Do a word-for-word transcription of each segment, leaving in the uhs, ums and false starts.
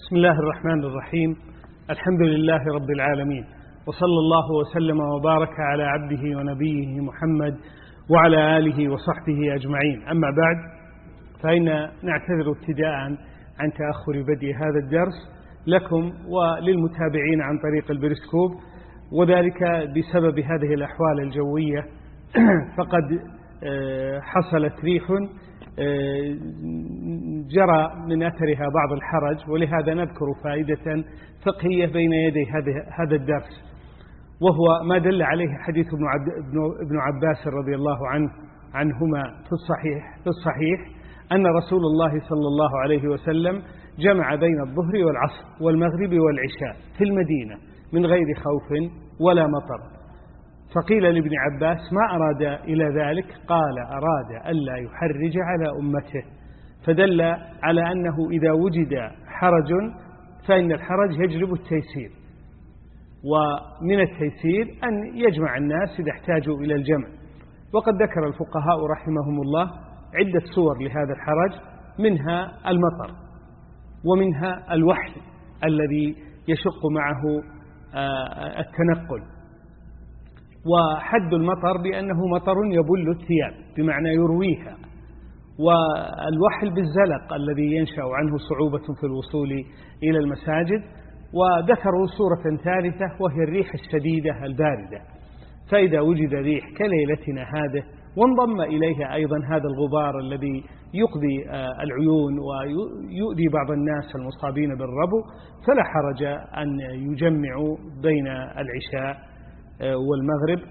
بسم الله الرحمن الرحيم. الحمد لله رب العالمين، وصلى الله وسلم وبارك على عبده ونبيه محمد وعلى آله وصحبه أجمعين. أما بعد، فإن نعتذر ابتداء عن تأخر بدء هذا الدرس لكم وللمتابعين عن طريق البريسكوب، وذلك بسبب هذه الأحوال الجوية. فقد حصلت ريح جرى من أثرها بعض الحرج، ولهذا نذكر فائدة فقهية بين يدي هذا الدرس، وهو ما دل عليه حديث ابن عباس رضي الله عنه عنهما في الصحيح, في الصحيح أن رسول الله صلى الله عليه وسلم جمع بين الظهر والعصر والمغرب والعشاء في المدينة من غير خوف ولا مطر. فقيل لابن عباس: ما أراد إلى ذلك؟ قال: أراد ألا يحرج على أمته. فدل على أنه إذا وجد حرج فإن الحرج يجلب التيسير، ومن التيسير أن يجمع الناس إذا احتاجوا إلى الجمع. وقد ذكر الفقهاء رحمهم الله عدة صور لهذا الحرج، منها المطر، ومنها الوحل الذي يشق معه التنقل. وحد المطر بأنه مطر يبل الثياب بمعنى يرويها، والوحل بالزلق الذي ينشأ عنه صعوبة في الوصول إلى المساجد. وذكروا صورة ثالثة وهي الريح الشديدة الباردة، فإذا وجد ريح كليلتنا هذه وانضم إليها أيضا هذا الغبار الذي يقضي العيون ويؤذي بعض الناس المصابين بالربو، فلا حرج أن يجمعوا بين العشاء والمغرب،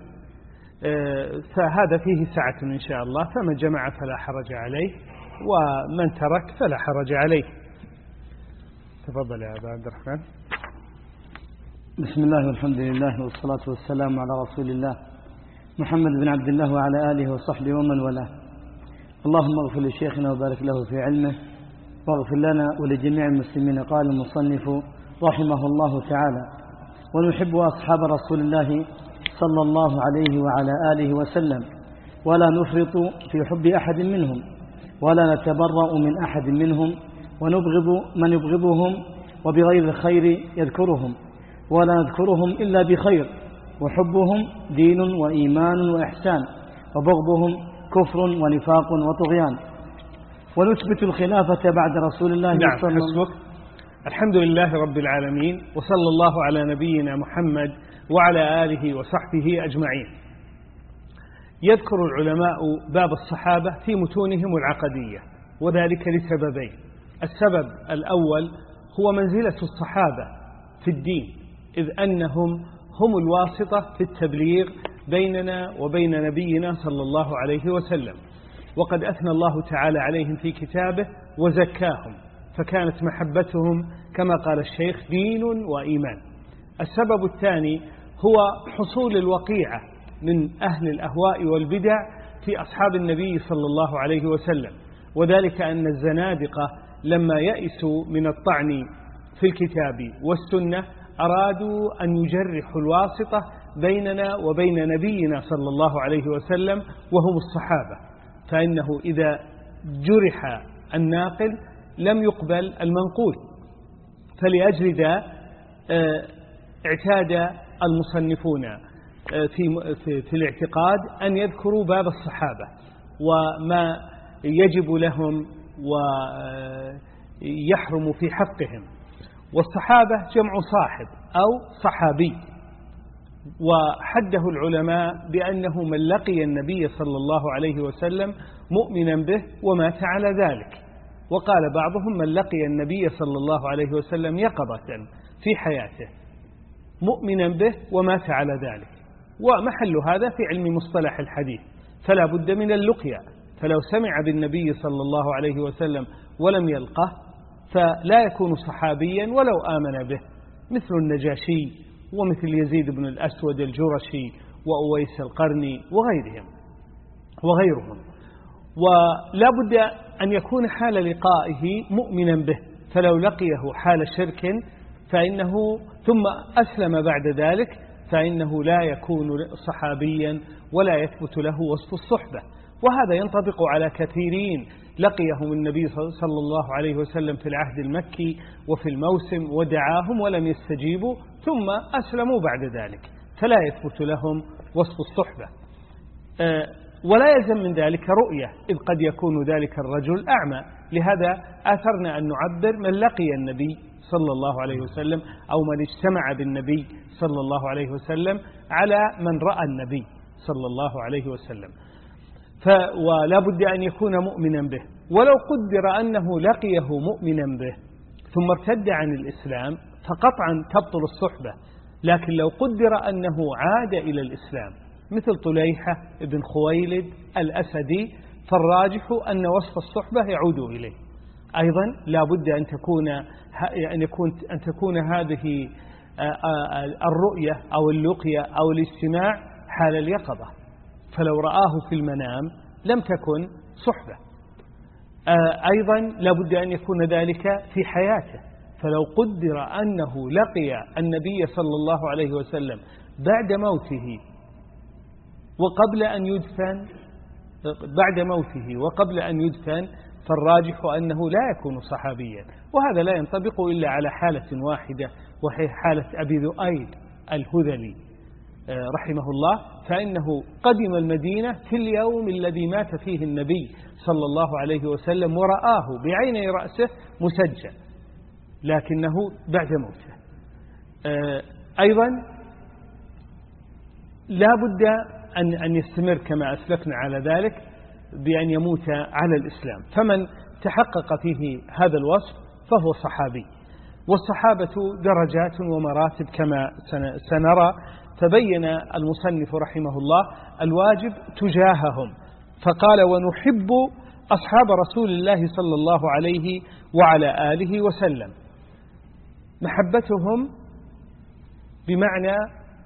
فهذا فيه سعة إن شاء الله. فمن جمع فلا حرج عليه، ومن ترك فلا حرج عليه. تفضل يا أبا عبد الرحمن. بسم الله والحمد لله والصلاة والسلام على رسول الله محمد بن عبد الله وعلى آله وصحبه ومن والاه. اللهم اغفر لشيخنا وبارك له في علمه، واغفر لنا ولجميع المسلمين. قال المصنف رحمه الله تعالى: ونحب أصحاب رسول الله صلى الله عليه وعلى آله وسلم، ولا نفرط في حب أحد منهم، ولا نتبرأ من أحد منهم، ونبغض من يبغضهم، وبغير الخير يذكرهم، ولا نذكرهم إلا بخير، وحبهم دين وإيمان وإحسان، وبغضهم كفر ونفاق وطغيان، ونثبت الخلافة بعد رسول الله نعم صلى الله عليه وسلم. الحمد لله رب العالمين، وصلى الله على نبينا محمد وعلى آله وصحبه أجمعين. يذكر العلماء باب الصحابة في متونهم العقدية، وذلك لسببين. السبب الأول هو منزلة الصحابة في الدين، إذ أنهم هم الواسطة في التبليغ بيننا وبين نبينا صلى الله عليه وسلم، وقد أثنى الله تعالى عليهم في كتابه وزكاهم، فكانت محبتهم كما قال الشيخ دين وإيمان. السبب الثاني هو حصول الوقيعة من أهل الأهواء والبدع في أصحاب النبي صلى الله عليه وسلم، وذلك أن الزنادقة لما يئسوا من الطعن في الكتاب والسنة أرادوا أن يجرحوا الواسطة بيننا وبين نبينا صلى الله عليه وسلم وهم الصحابة، فإنه إذا جرح الناقل لم يقبل المنقول. فلأجل ذا اعتاد المصنفون في, في, في الاعتقاد أن يذكروا باب الصحابة وما يجب لهم ويحرم في حقهم. والصحابة جمع صاحب أو صحابي، وحده العلماء بأنه من لقي النبي صلى الله عليه وسلم مؤمنا به ومات على ذلك. وقال بعضهم من لقي النبي صلى الله عليه وسلم يقظة في حياته مؤمنا به ومات على ذلك، ومحل هذا في علم مصطلح الحديث، فلا بد من اللقيا. فلو سمع بالنبي صلى الله عليه وسلم ولم يلقه فلا يكون صحابيا ولو آمن به، مثل النجاشي ومثل يزيد بن الأسود الجرشي وأويس القرني وغيرهم وغيرهم. ولا بد أن يكون حال لقائه مؤمنا به، فلو لقيه حال شرك فإنه ثم أسلم بعد ذلك فإنه لا يكون صحابيا ولا يثبت له وصف الصحبة. وهذا ينطبق على كثيرين لقيهم النبي صلى الله عليه وسلم في العهد المكي وفي الموسم ودعاهم ولم يستجيبوا ثم أسلموا بعد ذلك، فلا يثبت لهم وصف الصحبة. ولا يلزم من ذلك رؤية، إذ قد يكون ذلك الرجل أعمى، لهذا آثرنا أن نعبر من لقي النبي صلى الله عليه وسلم أو من اجتمع بالنبي صلى الله عليه وسلم على من رأى النبي صلى الله عليه وسلم. ولا بد أن يكون مؤمنا به، ولو قدر أنه لقيه مؤمنا به ثم ارتد عن الإسلام فقطعا تبطل الصحبة. لكن لو قدر أنه عاد إلى الإسلام مثل طليحة بن خويلد الأسدي فالراجح أن وصف الصحبة يعود إليه. أيضا لا بد أن تكون أن يكون أن تكون هذه الرؤية أو اللقية أو الاستماع حال اليقظة، فلو رآه في المنام لم تكن صحبة. أيضا لا بد أن يكون ذلك في حياته، فلو قدر أنه لقي النبي صلى الله عليه وسلم بعد موته وقبل أن يدفن بعد موته وقبل أن يدفن فالراجح أنه لا يكون صحابيا، وهذا لا ينطبق إلا على حالة واحدة وهي حالة أبي ذؤيب الهذلي رحمه الله، فإنه قدم المدينة في اليوم الذي مات فيه النبي صلى الله عليه وسلم ورآه بعيني رأسه مسجل، لكنه بعد موته. أيضا لا بد أن أن يستمر كما أسلفنا على ذلك بأن يموت على الإسلام، فمن تحقق فيه هذا الوصف فهو صحابي. والصحابة درجات ومراتب كما سنرى، فبين المصنف رحمه الله الواجب تجاههم فقال: ونحب أصحاب رسول الله صلى الله عليه وعلى آله وسلم. محبتهم بمعنى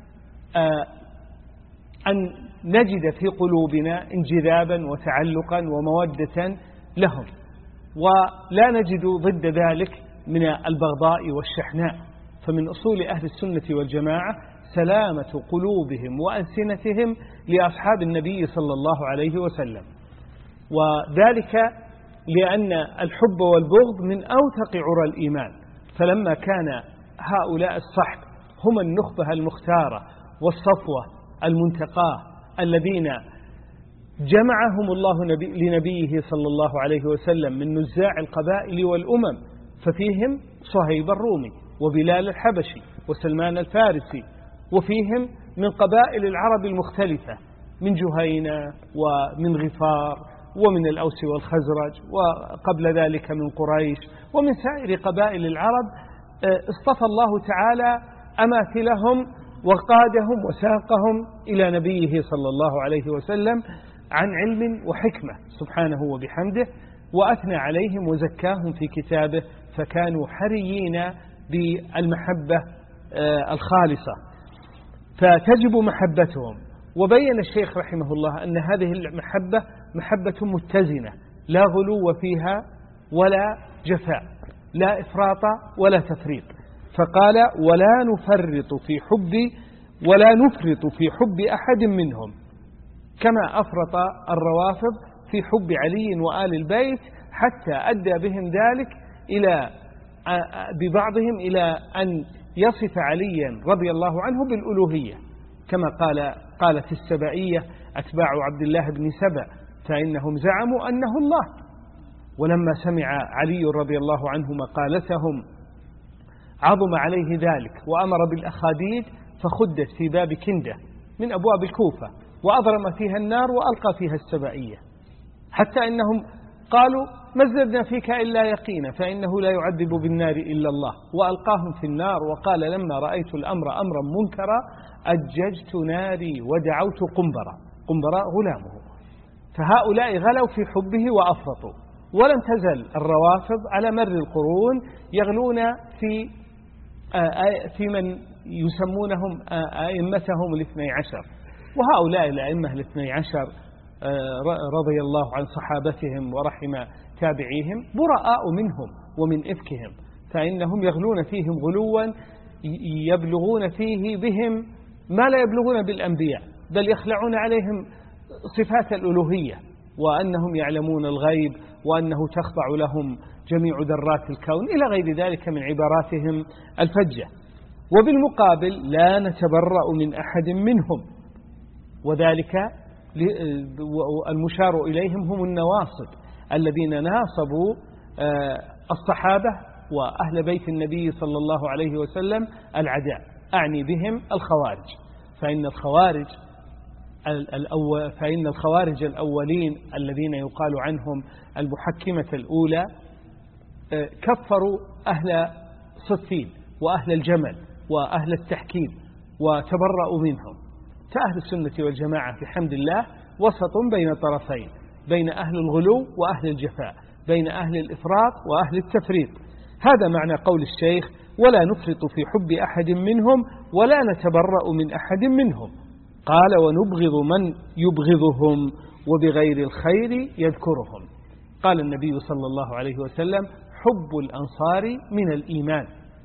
أن نجد في قلوبنا انجذابا وتعلقا ومودة لهم، ولا نجد ضد ذلك من البغضاء والشحناء. فمن أصول أهل السنة والجماعة سلامة قلوبهم وألسنتهم لأصحاب النبي صلى الله عليه وسلم، وذلك لأن الحب والبغض من أوثق عرى الإيمان. فلما كان هؤلاء الصحب هم النخبة المختارة والصفوة المنتقاة الذين جمعهم الله نبي لنبيه صلى الله عليه وسلم من نزاع القبائل والأمم، ففيهم صهيب الرومي وبلال الحبشي وسلمان الفارسي، وفيهم من قبائل العرب المختلفة من جهينة ومن غفار ومن الأوس والخزرج، وقبل ذلك من قريش ومن سائر قبائل العرب. اصطفى الله تعالى أماثلهم وقادهم وساقهم إلى نبيه صلى الله عليه وسلم عن علم وحكمة سبحانه وبحمده، وأثنى عليهم وزكاهم في كتابه، فكانوا حريين بالمحبة الخالصة، فتجب محبتهم. وبين الشيخ رحمه الله أن هذه المحبة محبة متزنة، لا غلو فيها ولا جفاء، لا إفراط ولا تفريط. فقال: ولا نفرط في حب ولا نفرط في حب أحد منهم، كما أفرط الروافض في حب علي وآل البيت، حتى أدى بهم ذلك إلى ببعضهم إلى أن يصف عليا رضي الله عنه بالألوهية، كما قال قالت السبائية أتباع عبد الله بن سبأ، فإنهم زعموا أنه الله. ولما سمع علي رضي الله عنه مقالتهم عظم عليه ذلك، وأمر بالأخاديد فخدت في باب كندة من أبواب الكوفة، وأضرم فيها النار وألقى فيها السبائية، حتى إنهم قالوا: ما ازددنا فيك إلا يقينا، فإنه لا يعذب بالنار إلا الله. وألقاهم في النار، وقال: لما رأيت الأمر أمرا منكرا أججت ناري ودعوت قنبرا. قنبرا غلامه. فهؤلاء غلوا في حبه وأفرطوا، ولم تزل الروافض على مر القرون يغلون في في من يسمونهم أئمتهم الاثني عشر، وهؤلاء الأئمة الاثني عشر رضي الله عن صحابتهم ورحم تابعيهم براء منهم ومن إفكهم، فإنهم يغلون فيهم غلوا يبلغون فيه بهم ما لا يبلغون بالأنبياء، بل يخلعون عليهم صفات الألوهية، وأنهم يعلمون الغيب وأنه تخضع لهم جميع ذرات الكون إلى غير ذلك من عباراتهم الفجة. وبالمقابل لا نتبرأ من أحد منهم، وذلك المشار إليهم هم النواصب الذين ناصبوا الصحابة وأهل بيت النبي صلى الله عليه وسلم العداء، أعني بهم الخوارج. فإن الخوارج الأول فإن الخوارج الأولين الذين يقال عنهم المحكمة الأولى كفروا أهل صفين وأهل الجمل وأهل التحكيم وتبرأوا منهم. فأهل السنة والجماعة بحمد الله وسط بين طرفين، بين أهل الغلو وأهل الجفاء، بين أهل الإفراط وأهل التفريط. هذا معنى قول الشيخ: ولا نفرط في حب أحد منهم ولا نتبرأ من أحد منهم. قال: ونبغض من يبغضهم وبغير الخير يذكرهم. قال النبي صلى الله عليه وسلم: حب الأنصار من الإيمان.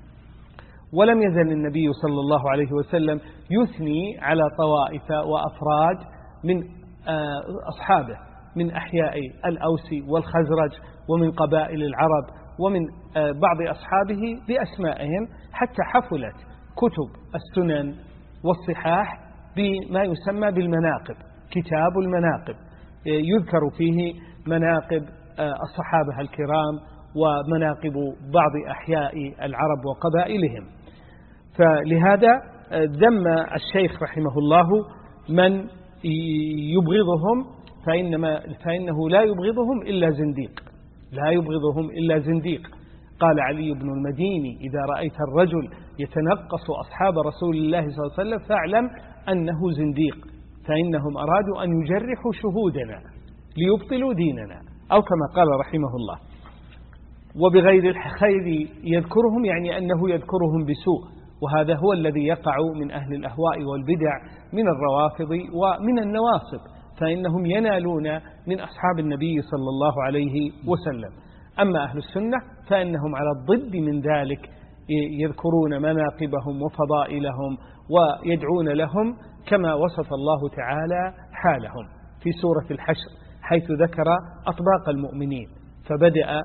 ولم يزل النبي صلى الله عليه وسلم يثني على طوائف وأفراد من أصحابه من أحياء الأوس والخزرج ومن قبائل العرب ومن بعض أصحابه بأسمائهم، حتى حفلت كتب السنن والصحاح بما يسمى بالمناقب، كتاب المناقب، يذكر فيه مناقب الصحابة الكرام ومناقب بعض أحياء العرب وقبائلهم. فلهذا ذم الشيخ رحمه الله من يبغضهم، فإنما فإنه لا يبغضهم إلا زنديق، لا يبغضهم إلا زنديق. قال علي بن المديني: إذا رأيت الرجل يتنقص أصحاب رسول الله صلى الله عليه وسلم فاعلم أنه زنديق، فإنهم أرادوا أن يجرحوا شهودنا ليبطلوا ديننا، أو كما قال رحمه الله. وبغير الخير يذكرهم، يعني أنه يذكرهم بسوء، وهذا هو الذي يقع من أهل الأهواء والبدع من الروافض ومن النواصب، فإنهم ينالون من أصحاب النبي صلى الله عليه وسلم. أما أهل السنة فإنهم على الضد من ذلك، يذكرون مناقبهم وفضائلهم ويدعون لهم كما وصف الله تعالى حالهم في سورة الحشر، حيث ذكر أطباق المؤمنين، فبدأ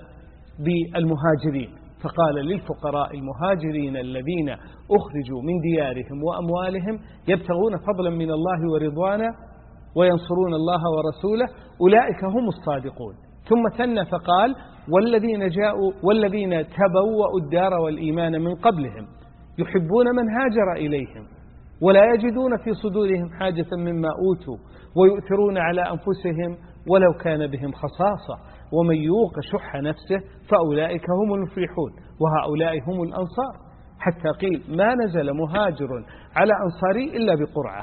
بالمهاجرين فقال: للفقراء المهاجرين الذين أخرجوا من ديارهم وأموالهم يبتغون فضلا من الله ورضوانا وينصرون الله ورسوله أولئك هم الصادقون. ثم ثنى فقال: والذين جاءوا والذين تبوأوا الدار والإيمان من قبلهم يحبون من هاجر إليهم ولا يجدون في صدورهم حاجة مما أوتوا ويؤثرون على أنفسهم ولو كان بهم خصاصة ومن يوق شح نفسه فأولئك هم المفلحون وهؤلاء هم الأنصار. حتى قيل: ما نزل مهاجر على أنصاري إلا بقرعة.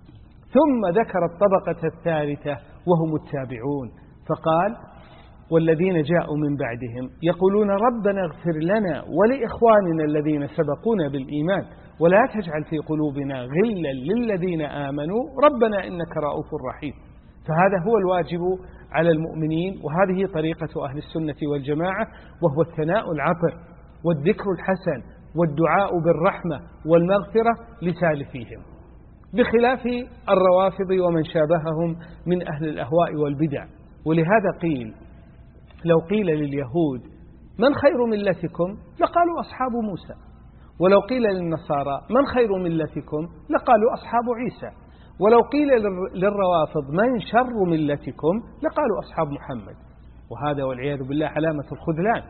ثم ذكر الطبقة الثالثة وهم التابعون، فقال: والذين جاءوا من بعدهم يقولون ربنا اغفر لنا ولإخواننا الذين سبقونا بالإيمان ولا تجعل في قلوبنا غلا للذين آمنوا ربنا إنك رؤوف رحيم. فهذا هو الواجب على المؤمنين، وهذه طريقة أهل السنة والجماعة، وهو الثناء العطر والذكر الحسن والدعاء بالرحمة والمغفرة لسالفيهم، بخلاف الروافض ومن شابههم من أهل الأهواء والبدع. ولهذا قيل: لو قيل لليهود من خير ملتكم لقالوا أصحاب موسى، ولو قيل للنصارى من خير ملتكم لقالوا أصحاب عيسى، ولو قيل للروافض من شر ملتكم لقالوا أصحاب محمد. وهذا والعياذ بالله علامة الخذلان.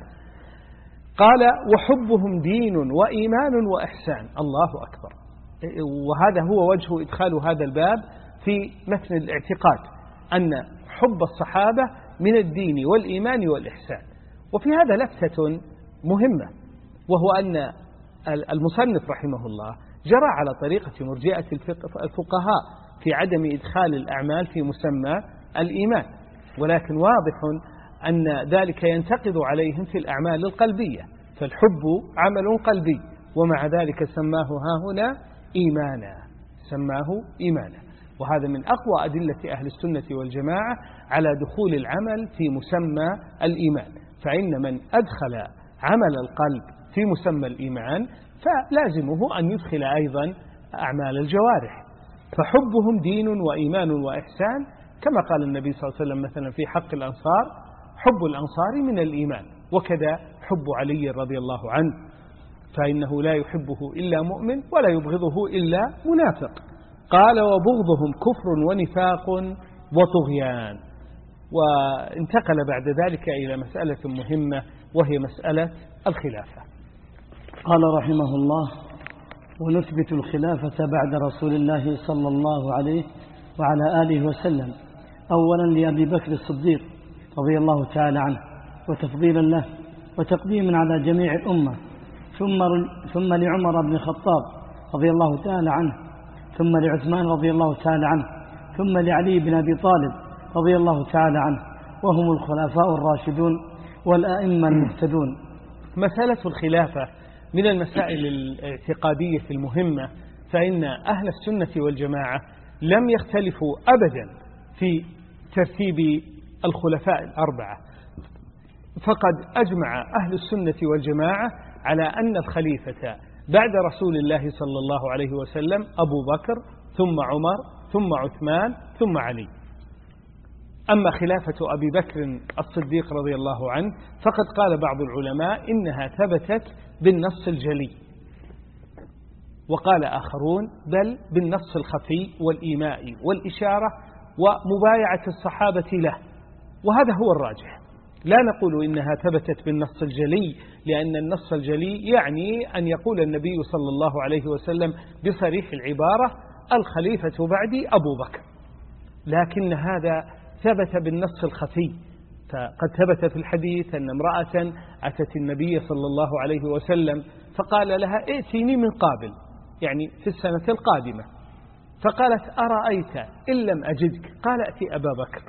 قال: وحبهم دين وإيمان وإحسان. الله أكبر. وهذا هو وجه إدخال هذا الباب في متن الاعتقاد، أن حب الصحابة من الدين والإيمان والإحسان. وفي هذا لفتة مهمة، وهو أن المصنف رحمه الله جرى على طريقة مرجئة الفقهاء في عدم إدخال الأعمال في مسمى الإيمان، ولكن واضح أن ذلك ينتقض عليهم في الأعمال القلبية، فالحب عمل قلبي، ومع ذلك سماه هاهنا إيمانا، سماه إيمانا. وهذا من أقوى أدلة أهل السنة والجماعة على دخول العمل في مسمى الإيمان. فإن من أدخل عمل القلب في مسمى الإيمان فلازمه أن يدخل أيضا أعمال الجوارح. فحبهم دين وإيمان وإحسان، كما قال النبي صلى الله عليه وسلم مثلا في حق الأنصار: حب الأنصار من الإيمان، وكذا حب علي رضي الله عنه، فإنه لا يحبه إلا مؤمن ولا يبغضه إلا منافق. قال وبغضهم كفر ونفاق وطغيان. وانتقل بعد ذلك إلى مسألة مهمة وهي مسألة الخلافة. قال رحمه الله: ونثبت الخلافة بعد رسول الله صلى الله عليه وعلى آله وسلم أولا لأبي بكر الصديق رضي الله تعالى عنه وتفضيلا له وتقديما على جميع الأمة، ثم ثم لعمر بن الخطاب رضي الله تعالى عنه، ثم لعثمان رضي الله تعالى عنه، ثم لعلي بن أبي طالب رضي الله تعالى عنه، وهم الخلفاء الراشدون والآئمة المهتدون. مسألة الخلافة من المسائل الاعتقادية المهمة، فإن أهل السنة والجماعة لم يختلفوا أبدا في ترتيب الخلفاء الأربعة، فقد أجمع أهل السنة والجماعة على أن الخليفة بعد رسول الله صلى الله عليه وسلم أبو بكر ثم عمر ثم عثمان ثم علي. أما خلافة أبي بكر الصديق رضي الله عنه فقد قال بعض العلماء إنها ثبتت بالنص الجلي، وقال آخرون بل بالنص الخفي والإيماء والإشارة ومبايعة الصحابة له، وهذا هو الراجح. لا نقول إنها ثبتت بالنص الجلي، لأن النص الجلي يعني أن يقول النبي صلى الله عليه وسلم بصريح العبارة الخليفة بعدي أبو بكر، لكن هذا ثبت بالنص الخفي. فقد ثبت في الحديث أن امرأة أتت النبي صلى الله عليه وسلم فقال لها ائتيني من قابل، يعني في السنة القادمة، فقالت أرأيت إن لم أجدك؟ قال ائتي أبا بكر.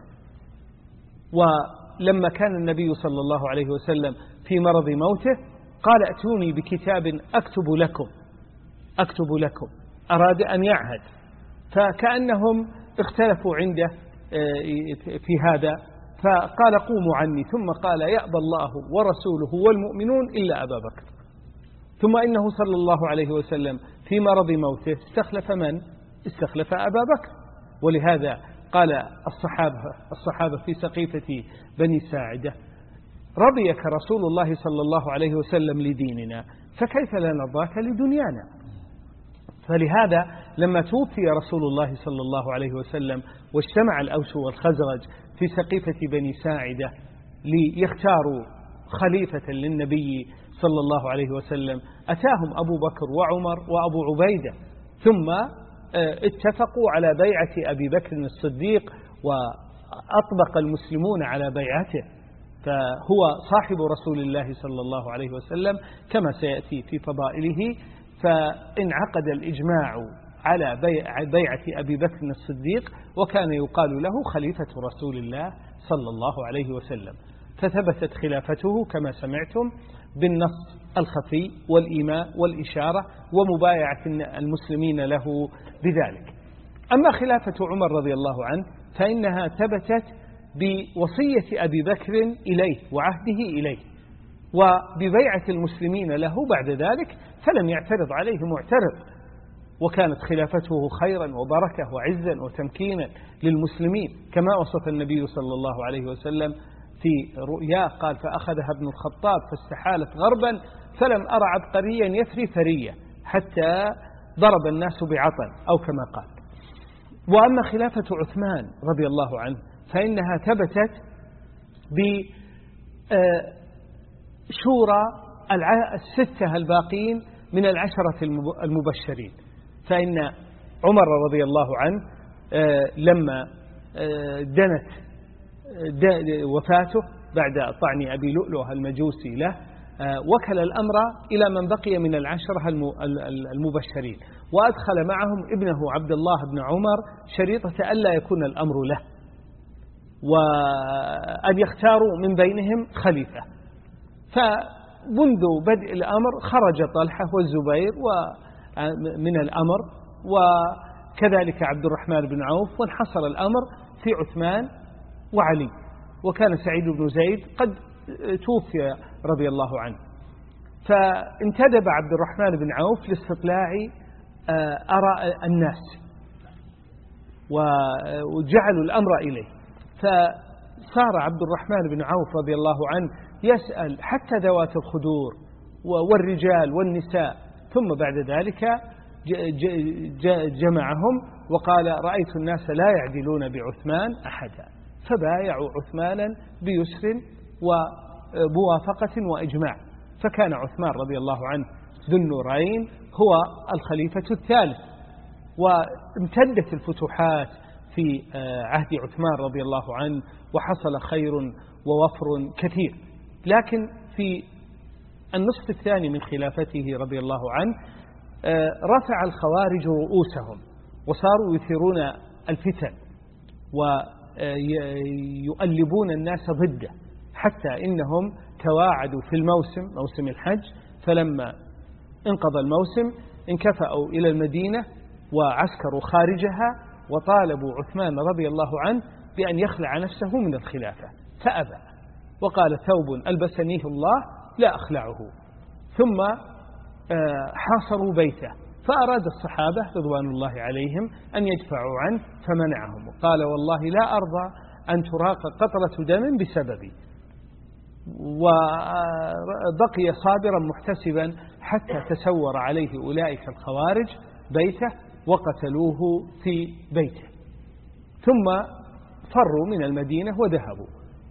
ولما كان النبي صلى الله عليه وسلم في مرض موته قال ائتوني بكتاب أكتب لكم أكتب لكم أراد أن يعهد، فكأنهم اختلفوا عنده في هذا، فقال قوموا عني، ثم قال يأبى الله ورسوله والمؤمنون إلا أبا بكر. ثم إنه صلى الله عليه وسلم في مرض موته استخلف من؟ استخلف أبا بكر. ولهذا قال الصحابة, الصحابة في سقيفة بني ساعدة رضيك رسول الله صلى الله عليه وسلم لديننا فكيف لا نرضاك لدنيانا. فلهذا لما توفي رسول الله صلى الله عليه وسلم واجتمع الأوس والخزرج في سقيفة بني ساعدة ليختاروا خليفة للنبي صلى الله عليه وسلم، أتاهم أبو بكر وعمر وأبو عبيدة، ثم اتفقوا على بيعة أبي بكر الصديق وأطبق المسلمون على بيعته، فهو صاحب رسول الله صلى الله عليه وسلم كما سيأتي في فضائله. فانعقد الإجماع على بيعة أبي بكر الصديق، وكان يقال له خليفة رسول الله صلى الله عليه وسلم. فثبتت خلافته كما سمعتم بالنص الخفي والإيماء والإشارة ومبايعة المسلمين له بذلك. أما خلافة عمر رضي الله عنه فإنها ثبتت بوصية أبي بكر إليه وعهده إليه وببيعة المسلمين له بعد ذلك، فلم يعترض عليه معترض، وكانت خلافته خيرا وبركة وعزا وتمكينا للمسلمين كما وصف النبي صلى الله عليه وسلم في رؤياه، قال فأخذها ابن الخطاب فاستحالت غربا فلم أرى عبقريا يثري ثريا حتى ضرب الناس بعطن أو كما قال. وأما خلافة عثمان رضي الله عنه فإنها ثبتت بشورى الستة الباقين من العشرة المبشرين. فإن عمر رضي الله عنه لما دنت وفاته بعد طعن أبي لؤلؤ المجوسي له وكل الأمر إلى من بقي من العشرة المبشرين، وأدخل معهم ابنه عبد الله بن عمر شريطة ألا يكون الأمر له، وأن يختاروا من بينهم خليفة. فمنذ بدء الأمر خرج طلحة والزبير من الأمر، وكذلك عبد الرحمن بن عوف، وانحصر الأمر في عثمان وعلي، وكان سعيد بن زيد قد توفي رضي الله عنه. فانتدب عبد الرحمن بن عوف لاستطلاع آراء الناس وجعلوا الأمر إليه، صار عبد الرحمن بن عوف رضي الله عنه يسأل حتى ذوات الخدور والرجال والنساء، ثم بعد ذلك جمعهم وقال: رأيت الناس لا يعدلون بعثمان أحدا، فبايعوا عثمانا بيسر وموافقة وإجماع، فكان عثمان رضي الله عنه ذو النورين هو الخليفة الثالث، وامتدت الفتوحات في عهد عثمان رضي الله عنه، وحصل خير ووفر كثير. لكن في النصف الثاني من خلافته رضي الله عنه رفع الخوارج رؤوسهم وصاروا يثيرون الفتن ويؤلبون الناس ضده، حتى إنهم تواعدوا في الموسم، موسم الحج، فلما انقضى الموسم انكفأوا إلى المدينة وعسكروا خارجها وطالبوا عثمان رضي الله عنه بأن يخلع نفسه من الخلافة، فأبى وقال: ثوب ألبسنيه الله لا أخلعه. ثم حاصروا بيته، فأراد الصحابة رضوان الله عليهم أن يدفعوا عنه فمنعهم، وقال: والله لا أرضى أن تراق قطرة دم بسببي. وبقي صابرا محتسبا حتى تسور عليه أولئك الخوارج بيته وقتلوه في بيته، ثم فروا من المدينة وذهبوا،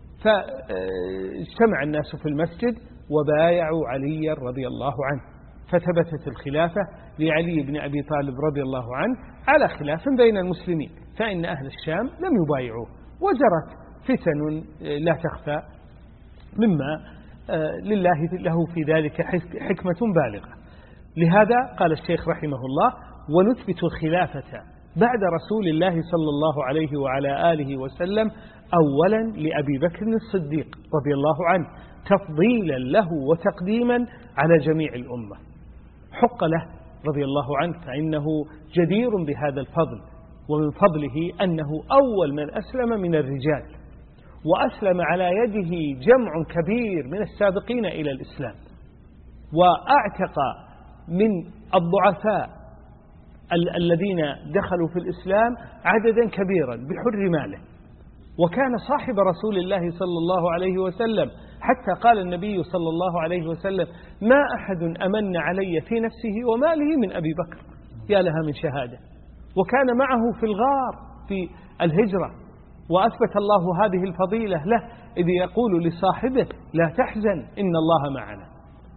فاجتمع الناس في المسجد وبايعوا علي رضي الله عنه، فثبتت الخلافة لعلي بن أبي طالب رضي الله عنه على خلاف بين المسلمين، فإن أهل الشام لم يبايعوه، وجرت فتن لا تخفى مما لله له في ذلك حكمة بالغة. لهذا قال الشيخ رحمه الله: ونثبت الخلافة بعد رسول الله صلى الله عليه وعلى آله وسلم أولا لأبي بكر الصديق رضي الله عنه، تفضيلا له وتقديما على جميع الأمة. حق له رضي الله عنه، فإنه جدير بهذا الفضل، ومن فضله أنه أول من أسلم من الرجال، وأسلم على يده جمع كبير من السابقين إلى الإسلام، وأعتق من الضعفاء الذين دخلوا في الإسلام عددا كبيرا بحر ماله، وكان صاحب رسول الله صلى الله عليه وسلم، حتى قال النبي صلى الله عليه وسلم: ما أحد أمن علي في نفسه وماله من أبي بكر، يا لها من شهادة. وكان معه في الغار في الهجرة، وأثبت الله هذه الفضيلة له إذ يقول لصاحبه: لا تحزن إن الله معنا.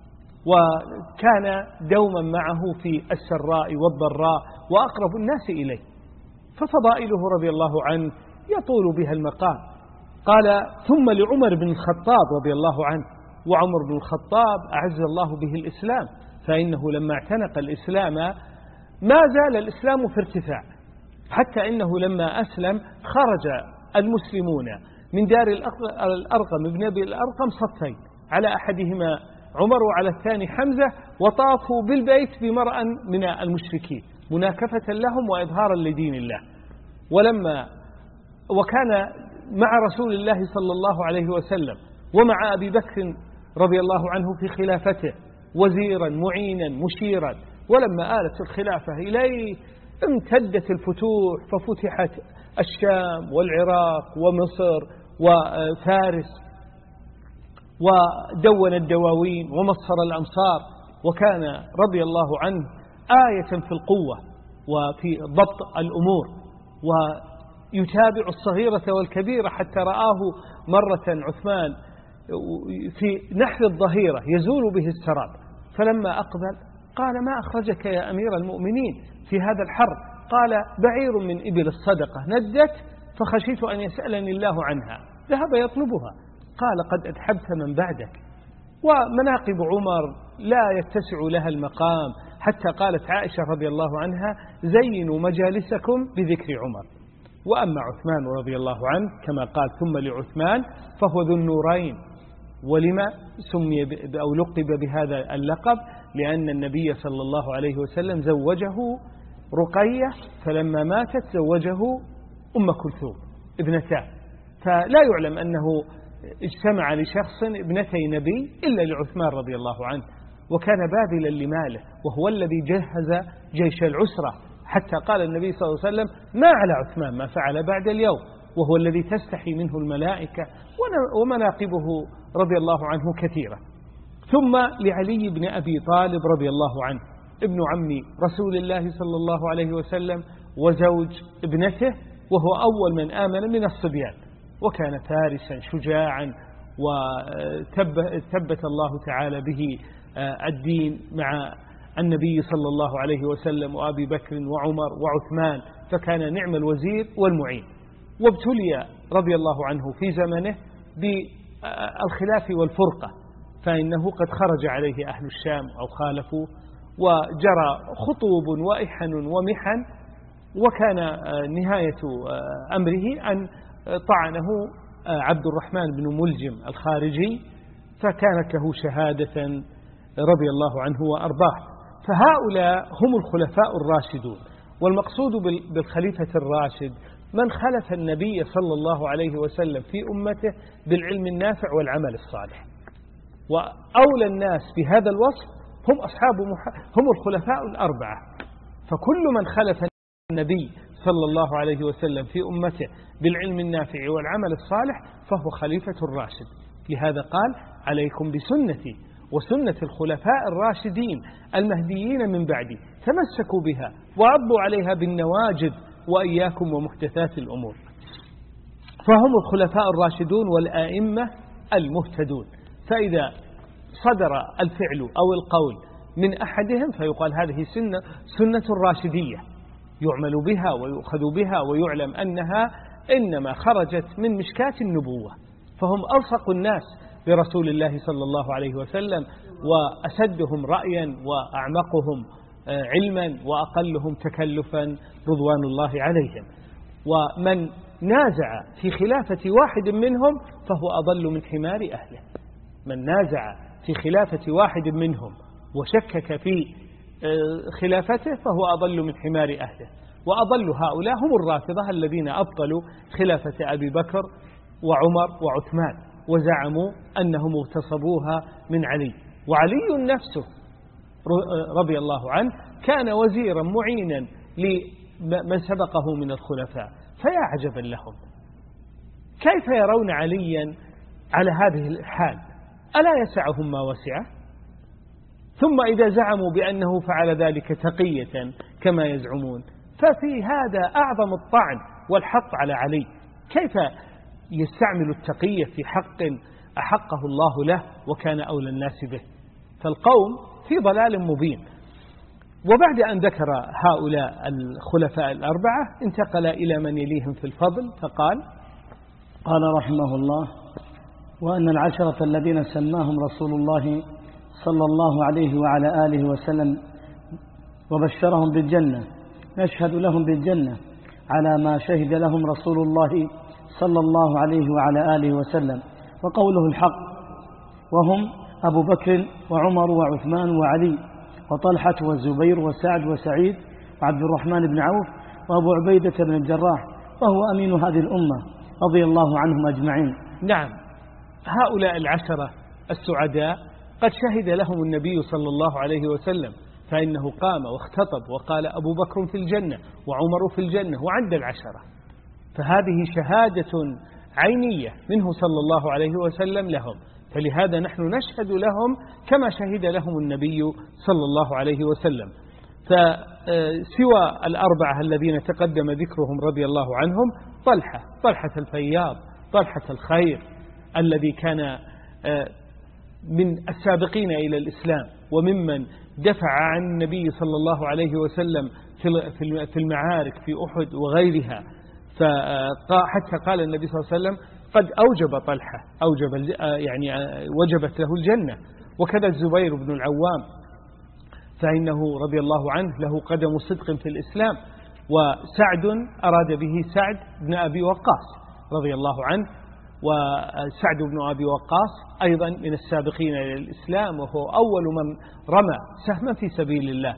وكان دوما معه في السراء والضراء وأقرب الناس إليه، ففضائله رضي الله عنه يطول بها المقام. قال: ثم لعمر بن الخطاب رضي الله عنه، وعمر بن الخطاب أعز الله به الإسلام، فإنه لما اعتنق الإسلام ما زال الإسلام في ارتفاع، حتى إنه لما أسلم خرج المسلمون من دار الأرقم ابن أبي الأرقم صفين، على أحدهما عمر وعلى الثاني حمزة، وطافوا بالبيت بمرأ من المشركين مناكفة لهم وإظهارا لدين الله. ولما وكان مع رسول الله صلى الله عليه وسلم ومع أبي بكر رضي الله عنه في خلافته وزيرا معينا مشيرا، ولما آلت الخلافة إليه امتدت الفتوح، ففتحت الشام والعراق ومصر وفارس، ودون الدواوين ومصر الأمصار، وكان رضي الله عنه آية في القوة وفي ضبط الأمور، ويتابع الصغيرة والكبيرة، حتى رآه مرة عثمان في نحر الظهيرة يزول به السراب، فلما أقبل قال: ما أخرجك يا أمير المؤمنين في هذا الحر؟ قال: بعير من إبل الصدقة ندت فخشيت أن يسألني الله عنها، ذهب يطلبها. قال: قد أتحبت من بعدك. ومناقب عمر لا يتسع لها المقام، حتى قالت عائشة رضي الله عنها: زينوا مجالسكم بذكر عمر. وأما عثمان رضي الله عنه كما قال: ثم لعثمان فهو ذو النورين. ولما سمي أو لقب بهذا اللقب؟ لأن النبي صلى الله عليه وسلم زوجه رقية، فلما ماتت زوجه أم كلثوم ابنتان، فلا يعلم أنه اجتمع لشخص ابنتي نبي إلا لعثمان رضي الله عنه، وكان باذلا لماله، وهو الذي جهز جيش العسرة، حتى قال النبي صلى الله عليه وسلم: ما على عثمان ما فعل بعد اليوم، وهو الذي تستحي منه الملائكة، ومناقبه رضي الله عنه كثيرة. ثم لعلي بن أبي طالب رضي الله عنه، ابن عم رسول الله صلى الله عليه وسلم وزوج ابنته، وهو أول من آمن من الصبيان، وكان فارسا شجاعا، وثبت الله تعالى به الدين مع النبي صلى الله عليه وسلم وأبي بكر وعمر وعثمان، فكان نعم الوزير والمعين. وابتلي رضي الله عنه في زمنه بالخلاف والفرقة، فإنه قد خرج عليه أهل الشام أو خالفوه، وجرى خطوب وإحن ومحن، وكان نهاية أمره أن طعنه عبد الرحمن بن ملجم الخارجي، فكانت له شهادة رضي الله عنه وأرضاه. فهؤلاء هم الخلفاء الراشدون. والمقصود بالخليفة الراشد من خلف النبي صلى الله عليه وسلم في أمته بالعلم النافع والعمل الصالح، وأولى الناس بهذا الوصف هم أصحاب هم الخلفاء الأربعة. فكل من خلف النبي صلى الله عليه وسلم في أمته بالعلم النافع والعمل الصالح فهو خليفة الراشد. لهذا قال: عليكم بسنتي وسنة الخلفاء الراشدين المهديين من بعدي، تمسكوا بها وعضوا عليها بالنواجذ، وإياكم ومحدثات الأمور. فهم الخلفاء الراشدون والآئمة المهتدون. فإذا صدر الفعل أو القول من أحدهم فيقال هذه سنة سنة الراشدية، يعمل بها ويؤخذ بها، ويعلم أنها إنما خرجت من مشكاة النبوة. فهم ألصق الناس برسول الله صلى الله عليه وسلم، وأسدهم رأيا وأعمقهم علما وأقلهم تكلفا رضوان الله عليهم. ومن نازع في خلافة واحد منهم فهو أضل من حمار أهله. من نازع في خلافة واحد منهم وشكك في خلافته فهو أضل من حمار أهله. وأضل هؤلاء هم الرافضة الذين أبطلوا خلافة أبي بكر وعمر وعثمان، وزعموا أنهم اغتصبوها من علي. وعلي نفسه رضي الله عنه كان وزيرا معينا لمن سبقه من الخلفاء. فيا عجبا لهم، كيف يرون عليا على هذه الحال؟ ألا يسعهم ما وسعه؟ ثم إذا زعموا بأنه فعل ذلك تقية كما يزعمون، ففي هذا أعظم الطعن والحط على علي. كيف يستعمل التقية في حق أحقه الله له وكان أولى الناس به؟ فالقوم في ضلال مبين. وبعد أن ذكر هؤلاء الخلفاء الأربعة انتقل إلى من يليهم في الفضل، فقال: قال رحمه الله: وأن العشرة الذين سماهم رسول الله صلى الله عليه وعلى آله وسلم وبشرهم بالجنة نشهد لهم بالجنة على ما شهد لهم رسول الله صلى الله عليه وعلى آله وسلم وقوله الحق، وهم أبو بكر وعمر وعثمان وعلي وطلحة والزبير وسعد وسعيد وعبد الرحمن بن عوف وأبو عبيدة بن الجراح، وهو أمين هذه الأمة رضي الله عنهم أجمعين. نعم، هؤلاء العشرة السعداء قد شهد لهم النبي صلى الله عليه وسلم، فإنه قام واختطب وقال: أبو بكر في الجنة وعمر في الجنة، وعد العشرة. فهذه شهادة عينية منه صلى الله عليه وسلم لهم، فلهذا نحن نشهد لهم كما شهد لهم النبي صلى الله عليه وسلم. فسوى الأربعة الذين تقدم ذكرهم رضي الله عنهم: طلحة طلحة الفياض، طلحة الخير الذي كان من السابقين إلى الإسلام، وممن دفع عن النبي صلى الله عليه وسلم في المعارك في أحد وغيرها. فحتى قال النبي صلى الله عليه وسلم: قد أوجب طلحة أوجب يعني وجبت له الجنة. وكذا الزبير بن العوام، فإنه رضي الله عنه له قدم صدق في الإسلام. وسعد أراد به سعد بن أبي وقاص رضي الله عنه، وسعد بن أبي وقاص أيضا من السابقين إلى الإسلام، وهو أول من رمى سهما في سبيل الله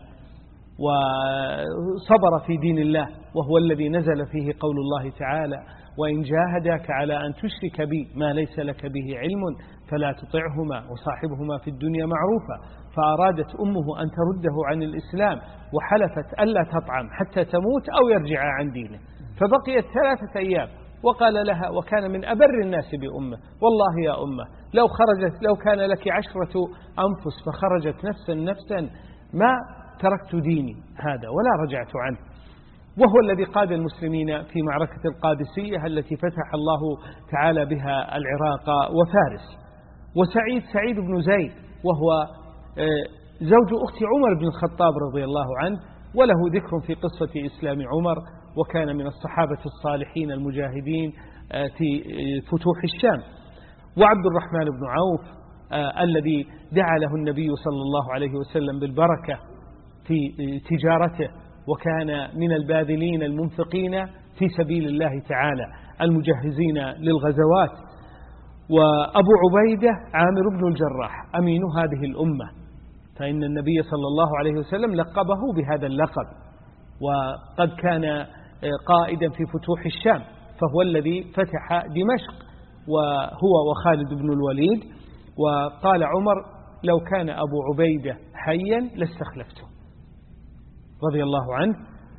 وصبر في دين الله، وهو الذي نزل فيه قول الله تعالى: وإن جاهداك على أن تشرك بي ما ليس لك به علم فلا تطعهما وصاحبهما في الدنيا معروفا. فأرادت أمه أن ترده عن الإسلام، وحلفت ألا تطعم حتى تموت أو يرجع عن دينه. فبقيت ثلاثة أيام وقال لها وكان من أبر الناس بأمه: والله يا أمة لو خرجت لو كان لك عشرة أنفس فخرجت نفسا نفسا ما تركت ديني هذا ولا رجعت عنه. وهو الذي قاد المسلمين في معركة القادسية التي فتح الله تعالى بها العراق وفارس. وسعيد سعيد بن زيد وهو زوج أخت عمر بن الخطاب رضي الله عنه، وله ذكر في قصة إسلام عمر، وكان من الصحابة الصالحين المجاهدين في فتوح الشام. وعبد الرحمن بن عوف الذي دعا له النبي صلى الله عليه وسلم بالبركة في تجارته، وكان من الباذلين المنفقين في سبيل الله تعالى المجهزين للغزوات. وأبو عبيدة عامر بن الجراح أمين هذه الأمة، فإن النبي صلى الله عليه وسلم لقبه بهذا اللقب، وقد كان قائدا في فتوح الشام، فهو الذي فتح دمشق وهو وخالد بن الوليد. وقال عمر: لو كان أبو عبيدة حيا لاستخلفته رضي الله عنه.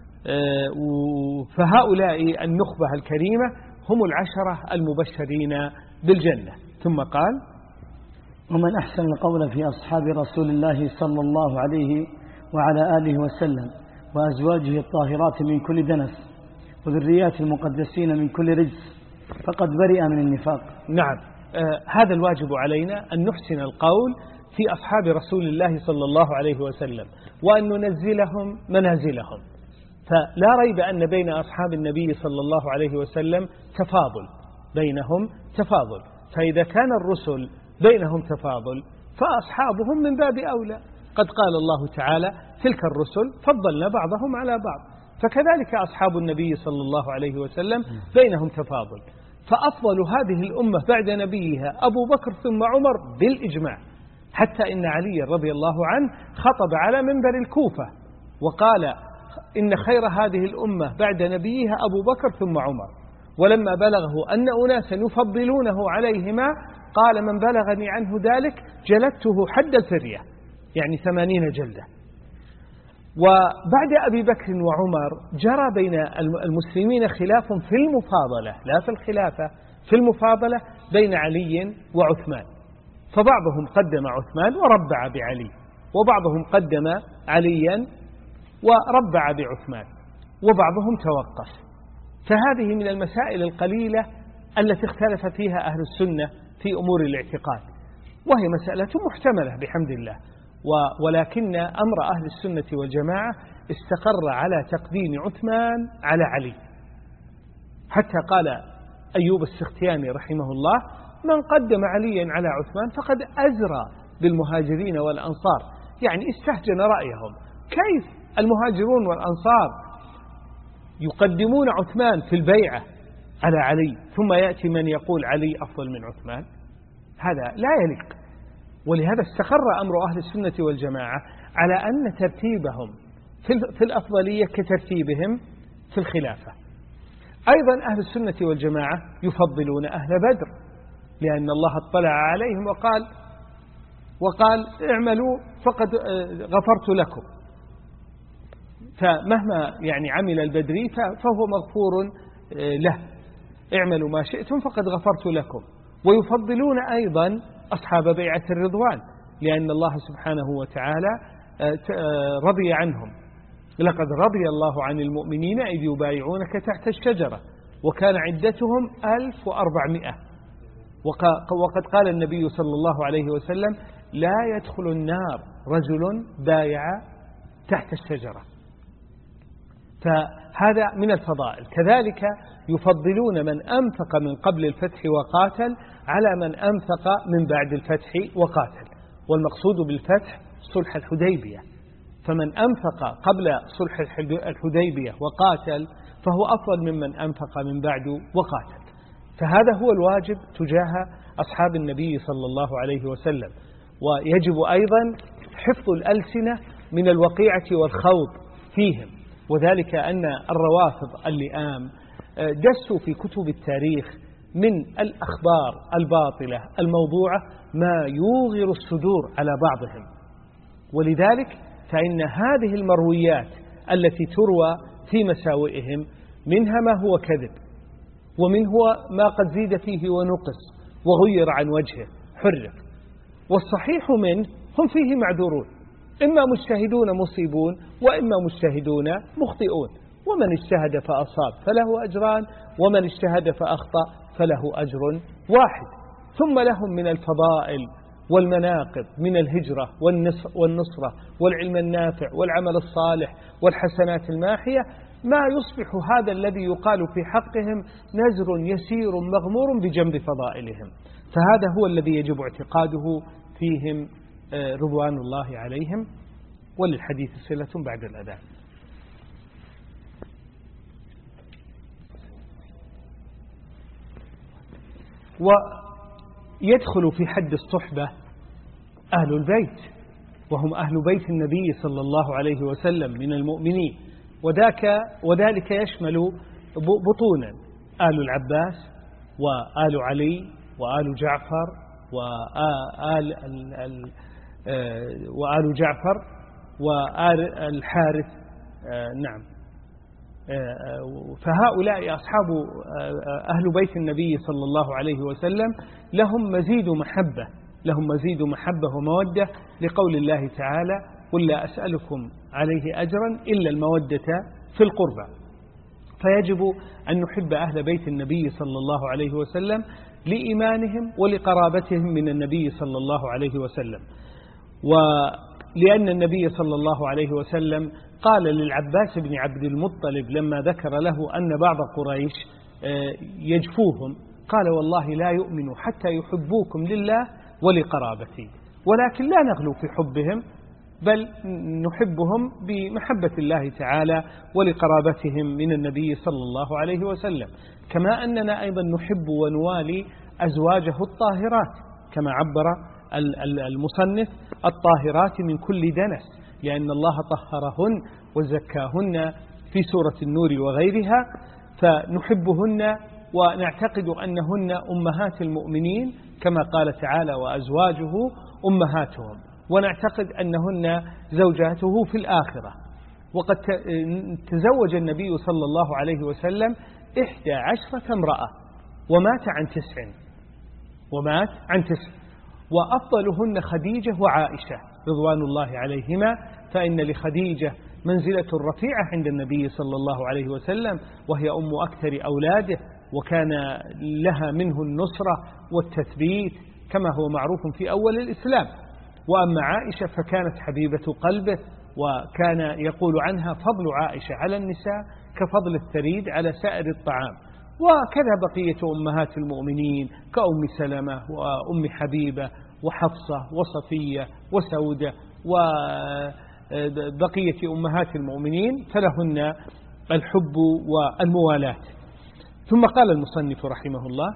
فهؤلاء النخبة الكريمة هم العشرة المبشرين بالجنة. ثم قال: ومن أحسن القول في أصحاب رسول الله صلى الله عليه وعلى آله وسلم وأزواجه الطاهرات من كل دنس وذريات المقدسين من كل رجس فقد برئ من النفاق. نعم، آه هذا الواجب علينا أن نحسن القول في أصحاب رسول الله صلى الله عليه وسلم، وأن ننزلهم منازلهم. فلا ريب أن بين أصحاب النبي صلى الله عليه وسلم تفاضل، بينهم تفاضل، فإذا كان الرسل بينهم تفاضل فأصحابهم من باب أولى. قد قال الله تعالى: تلك الرسل فضلنا بعضهم على بعض. فكذلك أصحاب النبي صلى الله عليه وسلم بينهم تفاضل. فأفضل هذه الأمة بعد نبيها أبو بكر ثم عمر بالإجماع، حتى إن علي رضي الله عنه خطب على منبر الكوفة وقال: إن خير هذه الأمة بعد نبيها أبو بكر ثم عمر. ولما بلغه أن أناسا يفضلونه عليهما قال: من بلغني عنه ذلك جلدته حد الفرية، يعني ثمانين جلدة. وبعد أبي بكر وعمر جرى بين المسلمين خلاف في المفاضلة، لا في الخلافة، في المفاضلة بين علي وعثمان. فبعضهم قدم عثمان وربع بعلي، وبعضهم قدم عليا وربع بعثمان، وبعضهم توقف. فهذه من المسائل القليلة التي اختلف فيها أهل السنة في أمور الاعتقاد، وهي مسألة محتملة بحمد الله. ولكن أمر أهل السنة والجماعة استقر على تقديم عثمان على علي، حتى قال أيوب السختياني رحمه الله: من قدم عليا على عثمان فقد أزرى بالمهاجرين والأنصار، يعني استهجن رأيهم. كيف المهاجرون والأنصار يقدمون عثمان في البيعة على علي، ثم يأتي من يقول علي أفضل من عثمان؟ هذا لا يليق. ولهذا استقر أمر أهل السنة والجماعة على أن ترتيبهم في الأفضلية كترتيبهم في الخلافة. أيضا أهل السنة والجماعة يفضلون أهل بدر، لأن الله اطلع عليهم وقال وقال اعملوا فقد غفرت لكم. فمهما يعني عمل البدري فهو مغفور له، اعملوا ما شئتم فقد غفرت لكم. ويفضلون أيضا أصحاب بيعة الرضوان، لأن الله سبحانه وتعالى رضي عنهم: لقد رضي الله عن المؤمنين إذ يبايعونك تحت الشجرة وكان عدتهم ألف وأربعمائة. وقد قال النبي صلى الله عليه وسلم: لا يدخل النار رجل بايع تحت الشجرة. فهذا من الفضائل. كذلك يفضلون من أنفق من قبل الفتح وقاتل على من أنفق من بعد الفتح وقاتل، والمقصود بالفتح صلح الحديبية. فمن أنفق قبل صلح الحديبية وقاتل فهو أفضل ممن أنفق من بعد وقاتل. فهذا هو الواجب تجاه أصحاب النبي صلى الله عليه وسلم. ويجب أيضا حفظ الألسنة من الوقيعة والخوض فيهم، وذلك أن الروافض اللئام دسوا في كتب التاريخ من الأخبار الباطلة الموضوعة ما يوغر الصدور على بعضهم. ولذلك فإن هذه المرويات التي تروى في مساوئهم منها ما هو كذب، ومن هو ما قد زيد فيه ونقص وغير عن وجهه حرف. والصحيح منه هم فيه معذورون، إما مجتهدون مصيبون وإما مجتهدون مخطئون، ومن اجتهد فأصاب فله أجران، ومن اجتهد فأخطأ فله أجر واحد. ثم لهم من الفضائل والمناقب من الهجرة والنصرة والعلم النافع والعمل الصالح والحسنات الماحية ما يصبح هذا الذي يقال في حقهم نزر يسير مغمور بجنب فضائلهم. فهذا هو الذي يجب اعتقاده فيهم رضوان الله عليهم. وللحديث صلة بعد الأذان. ويدخل في حد الصحبة أهل البيت، وهم أهل بيت النبي صلى الله عليه وسلم من المؤمنين، وذاك وذلك يشمل بطونا آل العباس وآل علي وآل جعفر وآل وآل جعفر وآل الحارث. نعم، فهؤلاء أصحاب أهل بيت النبي صلى الله عليه وسلم لهم مزيد محبة لهم مزيد محبة ومودة، لقول الله تعالى: قل لا أسألكم عليه أجرا إلا المودة في القربى. فيجب أن نحب أهل بيت النبي صلى الله عليه وسلم لإيمانهم ولقرابتهم من النبي صلى الله عليه وسلم. ولأن النبي صلى الله عليه وسلم قال للعباس بن عبد المطلب لما ذكر له أن بعض قريش يجفوهم، قال: والله لا يؤمن حتى يحبوكم لله ولقرابتي، ولكن لا نغلو في حبهم، بل نحبهم بمحبة الله تعالى ولقرابتهم من النبي صلى الله عليه وسلم. كما أننا أيضا نحب ونوالي أزواجه الطاهرات، كما عبر المصنف: الطاهرات من كل دنس، لأن الله طهرهن وزكاهن في سورة النور وغيرها. فنحبهن ونعتقد أنهن أمهات المؤمنين كما قال تعالى: وأزواجه أمهاتهم، ونعتقد أنهن زوجاته في الآخرة. وقد تزوج النبي صلى الله عليه وسلم إحدى عشرة امرأة ومات عن تسع ومات عن تسع وأفضلهن خديجة وعائشة رضوان الله عليهما، فإن لخديجة منزلة رفيعة عند النبي صلى الله عليه وسلم، وهي أم أكثر أولاده، وكان لها منه النصرة والتثبيت كما هو معروف في أول الإسلام. وأما عائشة فكانت حبيبة قلبه، وكان يقول عنها: فضل عائشة على النساء كفضل الثريد على سائر الطعام. وكذا بقية أمهات المؤمنين كأم سلمة وأم حبيبة وحفصة وصفية وسودة وبقية أمهات المؤمنين، فلهن الحب والموالاة. ثم قال المصنف رحمه الله: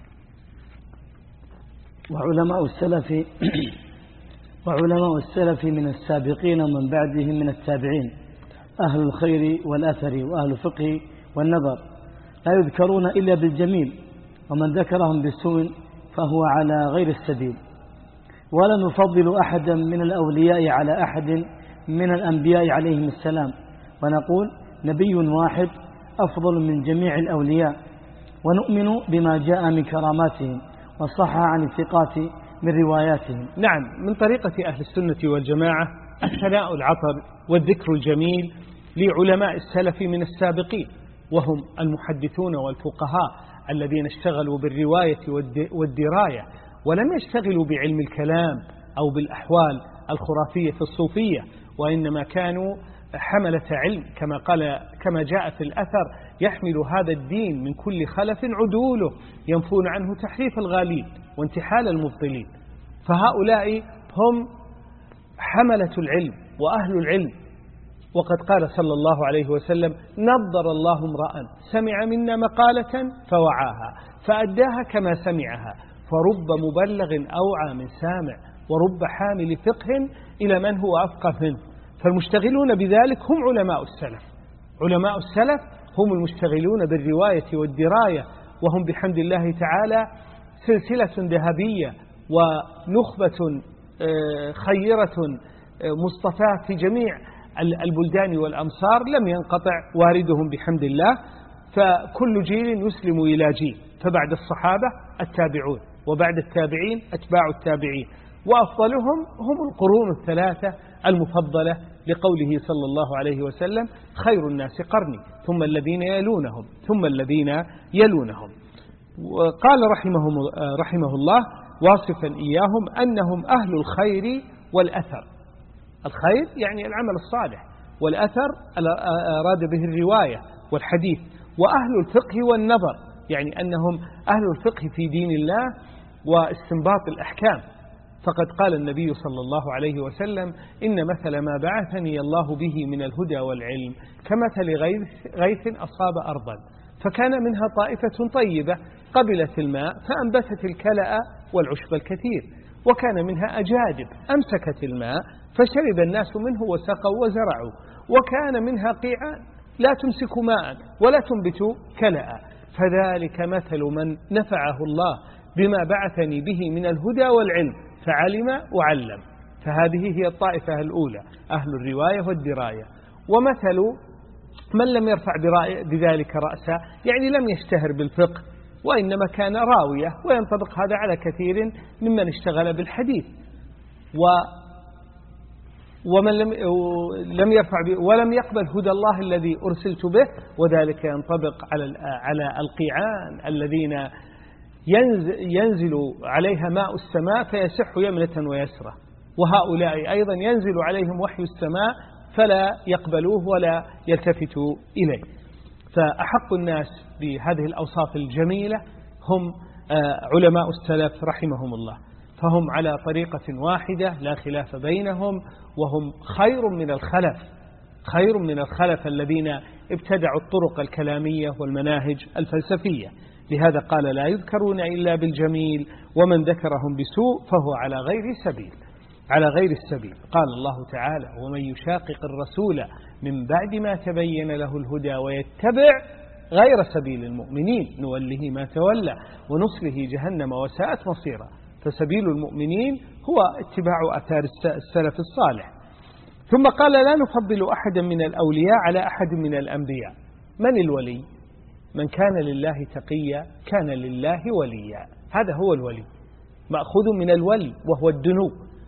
وعلماء السلف وعلماء السلف من السابقين ومن بعدهم من التابعين أهل الخير والأثر وأهل الفقه والنظر، لا يذكرون إلا بالجميل، ومن ذكرهم بالسوء فهو على غير السبيل. ولا نفضل أحدا من الأولياء على أحد من الأنبياء عليهم السلام، ونقول: نبي واحد أفضل من جميع الأولياء، ونؤمن بما جاء من كراماتهم وصح عن الثقات من رواياتهم. نعم، من طريقة أهل السنة والجماعة الثناء العطر والذكر الجميل لعلماء السلف من السابقين، وهم المحدثون والفقهاء الذين اشتغلوا بالرواية والدراية، ولم يشتغلوا بعلم الكلام أو بالأحوال الخرافية الصوفية، وإنما كانوا حملة علم كما قال كما جاء في الأثر: يحمل هذا الدين من كل خلف عدوله ينفون عنه تحريف الغالين وانتحال المبطلين. فهؤلاء هم حملة العلم وأهل العلم. وقد قال صلى الله عليه وسلم: نضر الله امرأ سمع منا مقالة فوعاها فأداها كما سمعها، فرب مبلغ أوعى من سامع، ورب حامل فقه إلى من هو أفقه منه. فالمشتغلون بذلك هم علماء السلف. علماء السلف هم المشتغلون بالرواية والدراية، وهم بحمد الله تعالى سلسلة ذهبية ونخبة خيرة مصطفاة في جميع البلدان والأمصار، لم ينقطع واردهم بحمد الله. فكل جيل يسلم إلى جيل، فبعد الصحابة التابعون، وبعد التابعين أتباع التابعين، وأفضلهم هم القرون الثلاثة المفضلة، لقوله صلى الله عليه وسلم: خير الناس قرني ثم الذين يلونهم ثم الذين يلونهم. وقال رحمه, رحمه الله واصفا إياهم أنهم أهل الخير والأثر. الخير يعني العمل الصالح، والأثر أراد به الرواية والحديث. وأهل الفقه والنظر يعني أنهم أهل الفقه في دين الله واستنباط الأحكام، فقد قال النبي صلى الله عليه وسلم: إن مثل ما بعثني الله به من الهدى والعلم كمثل غيث أصاب أرضا فكان منها طائفة طيبة قبلت الماء فأنبتت الكلأ والعشب الكثير، وكان منها أجادب أمسكت الماء فشرب الناس منه وسقوا وزرعوا، وكان منها قيعان لا تمسك ماء ولا تنبت كلأ، فذلك مثل من نفعه الله بما بعثني به من الهدى والعلم فعلم وعلم. فهذه هي الطائفة الأولى، أهل الرواية والدراية. ومثل من لم يرفع بذلك رأسا يعني لم يشتهر بالفقه وإنما كان راوية، وينطبق هذا على كثير ممن اشتغل بالحديث. و ومن لم لم يرفع ولم يقبل هدى الله الذي أرسلت به، وذلك ينطبق على على القيعان الذين ينزل عليها ماء السماء فيسح يمنة ويسرة، وهؤلاء أيضا ينزل عليهم وحي السماء فلا يقبلوه ولا يلتفتوا إليه. فأحق الناس بهذه الأوصاف الجميلة هم علماء السلف رحمهم الله، فهم على طريقة واحدة لا خلاف بينهم، وهم خير من الخلف خير من الخلف الذين ابتدعوا الطرق الكلامية والمناهج الفلسفية. لهذا قال: لا يذكرون إلا بالجميل ومن ذكرهم بسوء فهو على غير سبيل على غير السبيل. قال الله تعالى: ومن يشاقق الرسول من بعد ما تبين له الهدى ويتبع غير سبيل المؤمنين نوله ما تولى ونصله جهنم وساءت مصيرا. فسبيل المؤمنين هو اتباع آثار السلف الصالح. ثم قال: لا نفضل أحدا من الأولياء على أحد من الأنبياء. من الولي؟ من كان لله تقيا كان لله وليا، هذا هو الولي، مأخوذ من الولي وهو الدنو.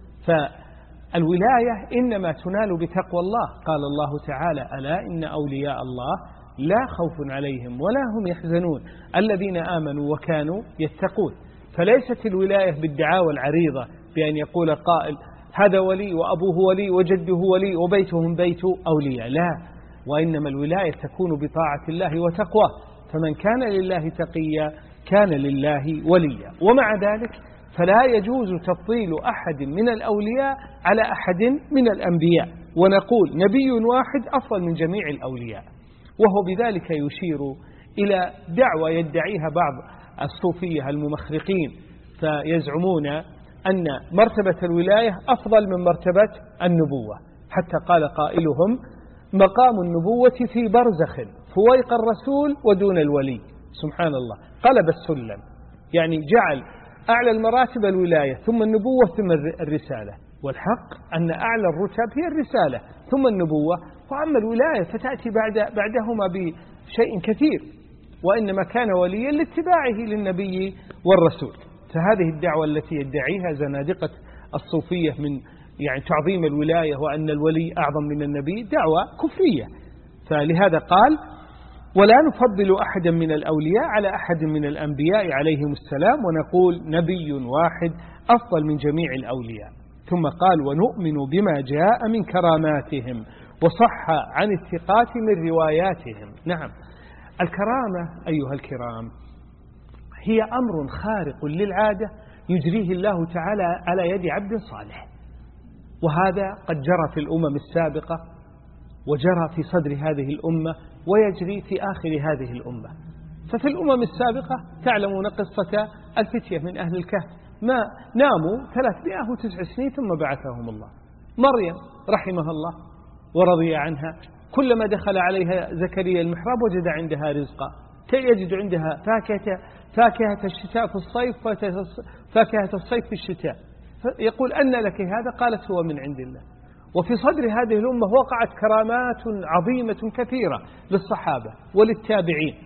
فالولاية إنما تنال بتقوى الله. قال الله تعالى: ألا إن أولياء الله لا خوف عليهم ولا هم يحزنون الذين آمنوا وكانوا يتقون. فليست الولاية بالدعاوى العريضة بأن يقول قائل: هذا ولي وأبوه ولي وجده ولي وبيتهم بيت أولياء، لا، وإنما الولاية تكون بطاعة الله وتقواه. فمن كان لله تقيا كان لله وليا. ومع ذلك فلا يجوز تفضيل أحد من الأولياء على أحد من الأنبياء، ونقول نبي واحد أفضل من جميع الأولياء. وهو بذلك يشير إلى دعوة يدعيها بعض الصوفية الممخرقين، فيزعمون أن مرتبة الولاية أفضل من مرتبة النبوة، حتى قال قائلهم: مقام النبوة في برزخ فويق الرسول ودون الولي. سبحان الله، قلب السلم، يعني جعل أعلى المراتب الولاية ثم النبوة ثم الرسالة، والحق أن أعلى الرتب هي الرسالة ثم النبوة، وأما الولاية فتأتي بعد بعدهما بشيء كثير، وإنما كان وليا لاتباعه للنبي والرسول. فهذه الدعوة التي يدعيها زنادقة الصوفية من يعني تعظيم الولاية وأن الولي أعظم من النبي دعوة كفرية. فلهذا قال: ولا نفضل أحدا من الأولياء على أحد من الأنبياء عليهم السلام، ونقول نبي واحد أفضل من جميع الأولياء. ثم قال: ونؤمن بما جاء من كراماتهم وصح عن الثقات من رواياتهم. نعم، الكرامة أيها الكرام هي أمر خارق للعادة يجريه الله تعالى على يد عبد صالح، وهذا قد جرى في الأمم السابقة وجرى في صدر هذه الأمة ويجري في آخر هذه الأمة. ففي الأمم السابقة تعلمون قصة الفتية من أهل الكهف، ما ناموا ثلاثمائة وتسع سنين ثم بعثهم الله. مريم رحمها الله ورضي عنها، كلما دخل عليها زكريا المحراب وجد عندها رزقا، يجد عندها فاكهة فاكهة الشتاء في الصيف فاكهة الصيف في الشتاء، يقول: أن لك هذا؟ قالت: هو من عند الله. وفي صدر هذه الأمة وقعت كرامات عظيمة كثيرة للصحابة وللتابعين،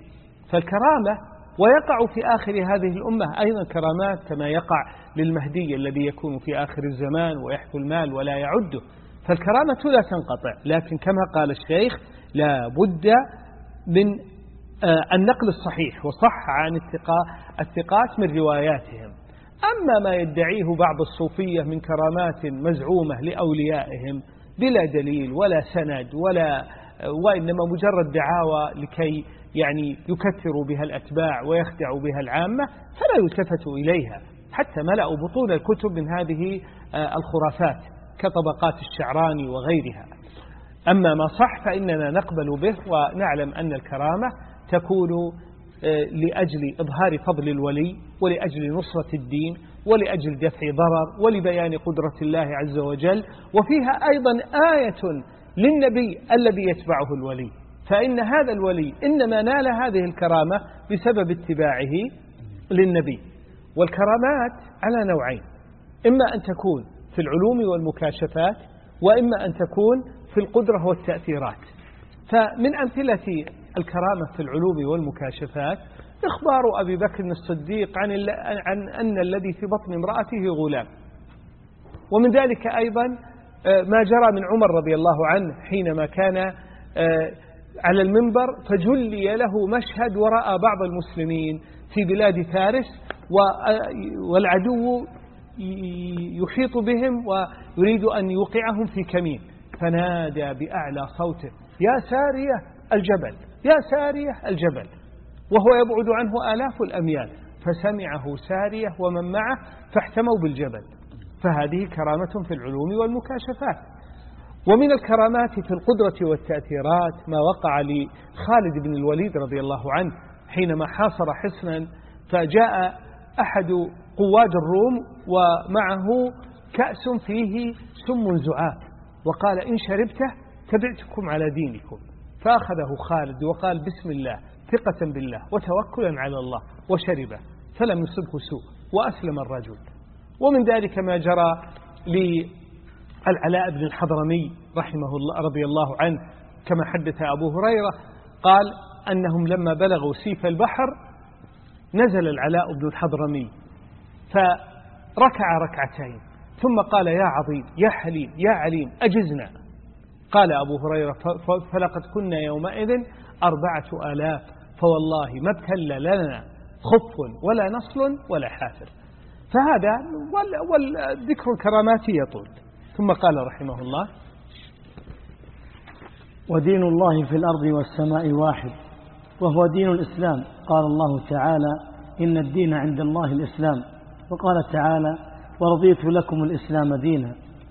فالكرامة ويقع في آخر هذه الأمة أيضا كرامات كما يقع للمهدي الذي يكون في آخر الزمان ويحث المال ولا يعده. فالكرامة لا تنقطع، لكن كما قال الشيخ لا بد من النقل الصحيح وصح عن الثقات من رواياتهم. أما ما يدعيه بعض الصوفية من كرامات مزعومة لأوليائهم بلا دليل ولا سند ولا وإنما مجرد دعاوى لكي يعني يكثروا بها الأتباع ويخدعوا بها العامة، فلا يلتفت إليها، حتى ملأوا بطون الكتب من هذه الخرافات كطبقات الشعراني وغيرها. أما ما صح فإننا نقبل به، ونعلم أن الكرامة تكون لأجل إظهار فضل الولي ولأجل نصرة الدين ولأجل دفع ضرر ولبيان قدرة الله عز وجل، وفيها أيضا آية للنبي الذي يتبعه الولي، فإن هذا الولي إنما نال هذه الكرامة بسبب اتباعه للنبي. والكرامات على نوعين، إما أن تكون في العلوم والمكاشفات، وإما أن تكون في القدرة والتأثيرات. فمن أمثلة الكرامة في العلوم والمكاشفات إخبار أبي بكر الصديق عن, عن أن الذي في بطن امرأته غلام، ومن ذلك أيضا ما جرى من عمر رضي الله عنه حينما كان على المنبر فجلي له مشهد ورأى بعض المسلمين في بلاد فارس والعدو يحيط بهم ويريد أن يوقعهم في كمين، فنادى بأعلى صوته يا سارية الجبل، يا سارية الجبل، وهو يبعد عنه آلاف الأميال، فسمعه سارية ومن معه فاحتموا بالجبل. فهذه كرامة في العلوم والمكاشفات. ومن الكرامات في القدرة والتأثيرات ما وقع لخالد بن الوليد رضي الله عنه حينما حاصر حصنا، فجاء أحد قواد الروم ومعه كأس فيه سم زعاف، وقال إن شربته تبعتكم على دينكم، فأخذه خالد وقال بسم الله ثقة بالله وتوكلا على الله وشربه، فلم يصبه سوء وأسلم الرجل. ومن ذلك ما جرى للعلاء بن الحضرمي رحمه الله رضي الله عنه كما حدث أبو هريرة، قال أنهم لما بلغوا سيف البحر نزل العلاء بن الحضرمي فركع ركعتين ثم قال يا عظيم يا حليم يا عليم أجزنا. قال أبو هريرة فلقد كنا يومئذ أربعة آلاف فوالله ما ابتل لنا خف ولا نصل ولا حافر. فهذا والذكر الكرامات يطول. ثم قال رحمه الله ودين الله في الأرض والسماء واحد وهو دين الإسلام. قال الله تعالى إن الدين عند الله الإسلام، وقال تعالى ورضيت لكم الإسلام دينا.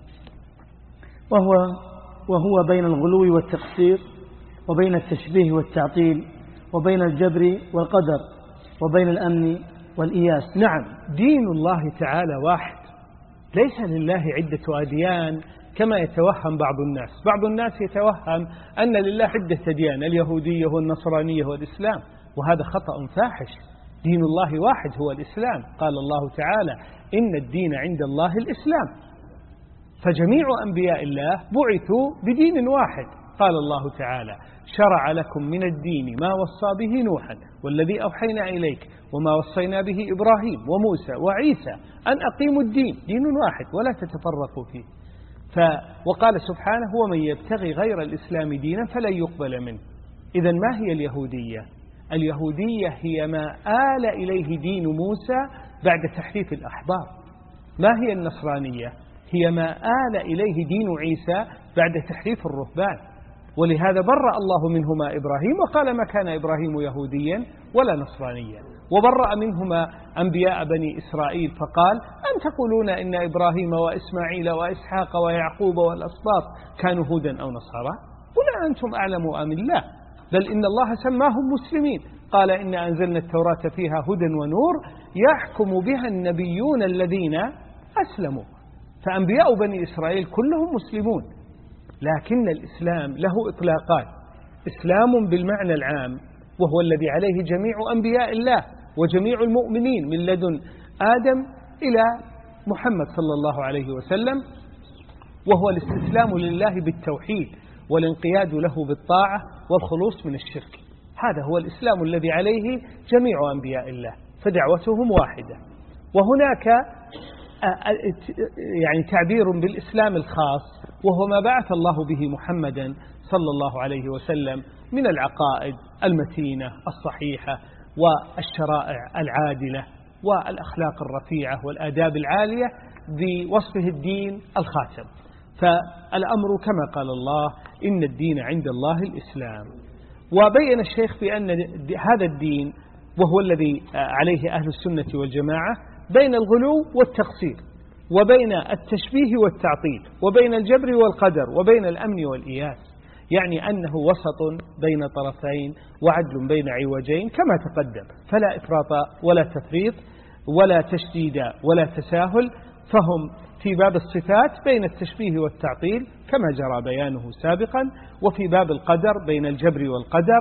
وهو, وهو بين الغلو والتقصير، وبين التشبيه والتعطيل، وبين الجبر والقدر، وبين الأمن والإياس. نعم، دين الله تعالى واحد، ليس لله عدة أديان كما يتوهم بعض الناس. بعض الناس يتوهم أن لله عدة أديان، اليهودية والنصرانية والإسلام، وهذا خطأ فاحش. دين الله واحد هو الإسلام. قال الله تعالى إن الدين عند الله الإسلام، فجميع أنبياء الله بعثوا بدين واحد. قال الله تعالى شرع لكم من الدين ما وصى به نوحا والذي أوحينا إليك وما وصينا به إبراهيم وموسى وعيسى أن أقيموا الدين، دين واحد ولا تتفرقوا فيه. ف وقال سبحانه ومن يبتغي غير الإسلام دينا فلن يقبل منه. إذن ما هي اليهودية؟ اليهودية هي ما آل إليه دين موسى بعد تحريف الأحبار. ما هي النصرانية؟ هي ما آل إليه دين عيسى بعد تحريف الرهبان. ولهذا برأ الله منهما إبراهيم وقال ما كان إبراهيم يهوديا ولا نصرانيا، وبرأ منهما أنبياء بني إسرائيل فقال أم تقولون إن إبراهيم وإسماعيل وإسحاق ويعقوب والأسباط كانوا هودا أو نصارى؟ قل أنتم أعلم أم الله؟ بل إن الله سماهم مسلمين. قال إن أنزلنا التوراة فيها هدى ونور يحكم بها النبيون الذين أسلموا. فأنبياء بني إسرائيل كلهم مسلمون، لكن الإسلام له إطلاقات. إسلام بالمعنى العام وهو الذي عليه جميع أنبياء الله وجميع المؤمنين من لدن آدم إلى محمد صلى الله عليه وسلم، وهو الاستسلام لله بالتوحيد والانقياد له بالطاعة والخلوص من الشرك. هذا هو الإسلام الذي عليه جميع أنبياء الله، فدعوتهم واحدة. وهناك يعني تعبير بالإسلام الخاص، وهو ما بعث الله به محمدا صلى الله عليه وسلم من العقائد المتينة الصحيحة والشرائع العادلة والأخلاق الرفيعة والآداب العالية بوصفه الدين الخاتم. فالأمر كما قال الله: إن الدين عند الله الإسلام. وبين الشيخ بأن هذا الدين، وهو الذي عليه أهل السنة والجماعة، بين الغلو والتقصير، وبين التشبيه والتعطيل، وبين الجبر والقدر، وبين الأمن والإياس، يعني أنه وسط بين طرفين وعدل بين عوجين كما تقدم، فلا إفراط ولا تفريط ولا تشديد ولا تساهل. فهم في باب الصفات بين التشبيه والتعطيل كما جرى بيانه سابقا، وفي باب القدر بين الجبر والقدر،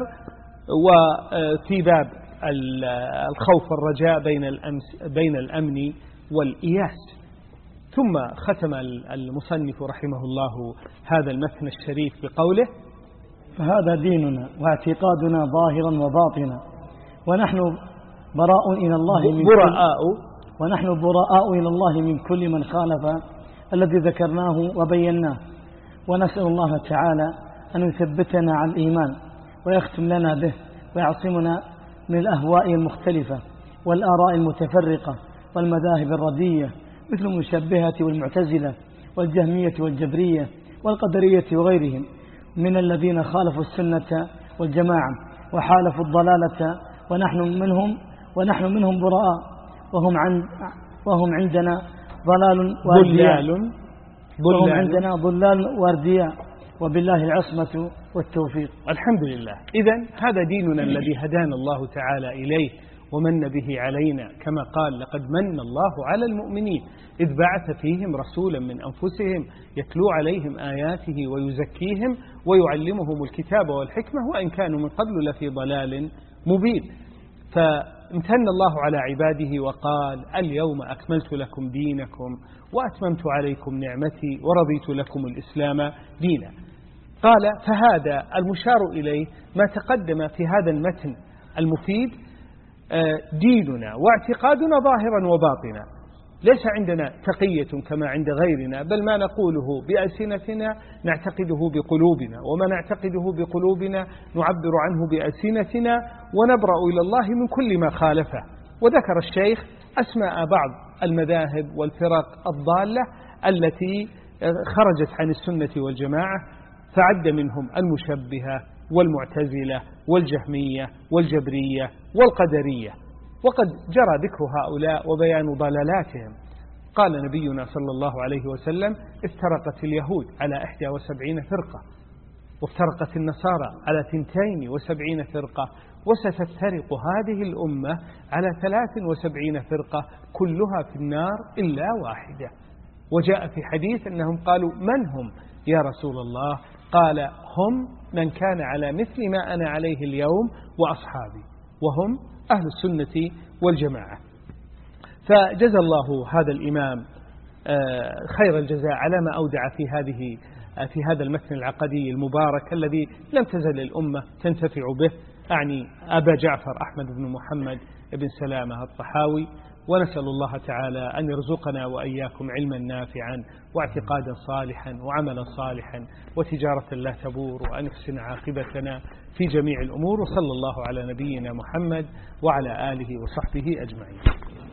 وفي باب الخوف والرجاء بين بين الأمن والإياس. ثم ختم المصنف رحمه الله هذا المتن الشريف بقوله: فهذا ديننا واعتقادنا ظاهرا وباطنا، ونحن براء إلى الله من براء ونحن براء إلى الله من كل من خالف الذي ذكرناه وبيناه، ونسأل الله تعالى أن يثبتنا على الإيمان ويختم لنا به، ويعصمنا من الأهواء المختلفة والآراء المتفرقة والمذاهب الردية مثل المشبهة والمعتزلة والجهمية والجبرية والقدرية وغيرهم من الذين خالفوا السنة والجماعة وحالفوا الضلالة، ونحن منهم ونحن منهم براء، وهم عند وهم عندنا ضلال واردياء وهم عندنا ضلال واردياء، وبالله العصمة والتوفيق. الحمد لله. إذن هذا ديننا الذي هدانا الله تعالى إليه ومن به علينا، كما قال: لقد من الله على المؤمنين إذ بعث فيهم رسولا من أنفسهم يتلو عليهم آياته ويزكيهم ويعلمهم الكتاب والحكمة وإن كانوا من قبل لفي ضلال مبين. فامتن الله على عباده وقال: اليوم أكملت لكم دينكم وأتممت عليكم نعمتي ورضيت لكم الإسلام دينا. قال: فهذا المشار إليه ما تقدم في هذا المتن المفيد ديننا واعتقادنا ظاهرا وباطنا. ليس عندنا تقية كما عند غيرنا، بل ما نقوله بألسنتنا نعتقده بقلوبنا، وما نعتقده بقلوبنا نعبر عنه بألسنتنا، ونبرأ إلى الله من كل ما خالفه. وذكر الشيخ أسماء بعض المذاهب والفرق الضالة التي خرجت عن السنة والجماعة، فعد منهم المشبهة والمعتزلة والجهمية والجبرية والقدرية، وقد جرى ذكر هؤلاء وبيان ضلالاتهم. قال نبينا صلى الله عليه وسلم: افترقت اليهود على إحدى وسبعين فرقة، وافترقت النصارى على ثنتين وسبعين فرقة، وستفترق هذه الأمة على ثلاث وسبعين فرقة كلها في النار إلا واحدة. وجاء في حديث أنهم قالوا: من هم يا رسول الله؟ قال: هم من كان على مثل ما أنا عليه اليوم وأصحابي، وهم أهل السنة والجماعة. فجزى الله هذا الإمام خير الجزاء على ما أودع في هذه في هذا المتن العقدي المبارك الذي لم تزل الأمة تنتفع به، أعني أبا جعفر أحمد بن محمد بن سلامة الطحاوي. ونسأل الله تعالى أن يرزقنا وإياكم علما نافعا واعتقادا صالحا وعملا صالحا وتجارة لا تبور، وأن يحسن عاقبتنا في جميع الأمور. وصلى الله على نبينا محمد وعلى آله وصحبه أجمعين.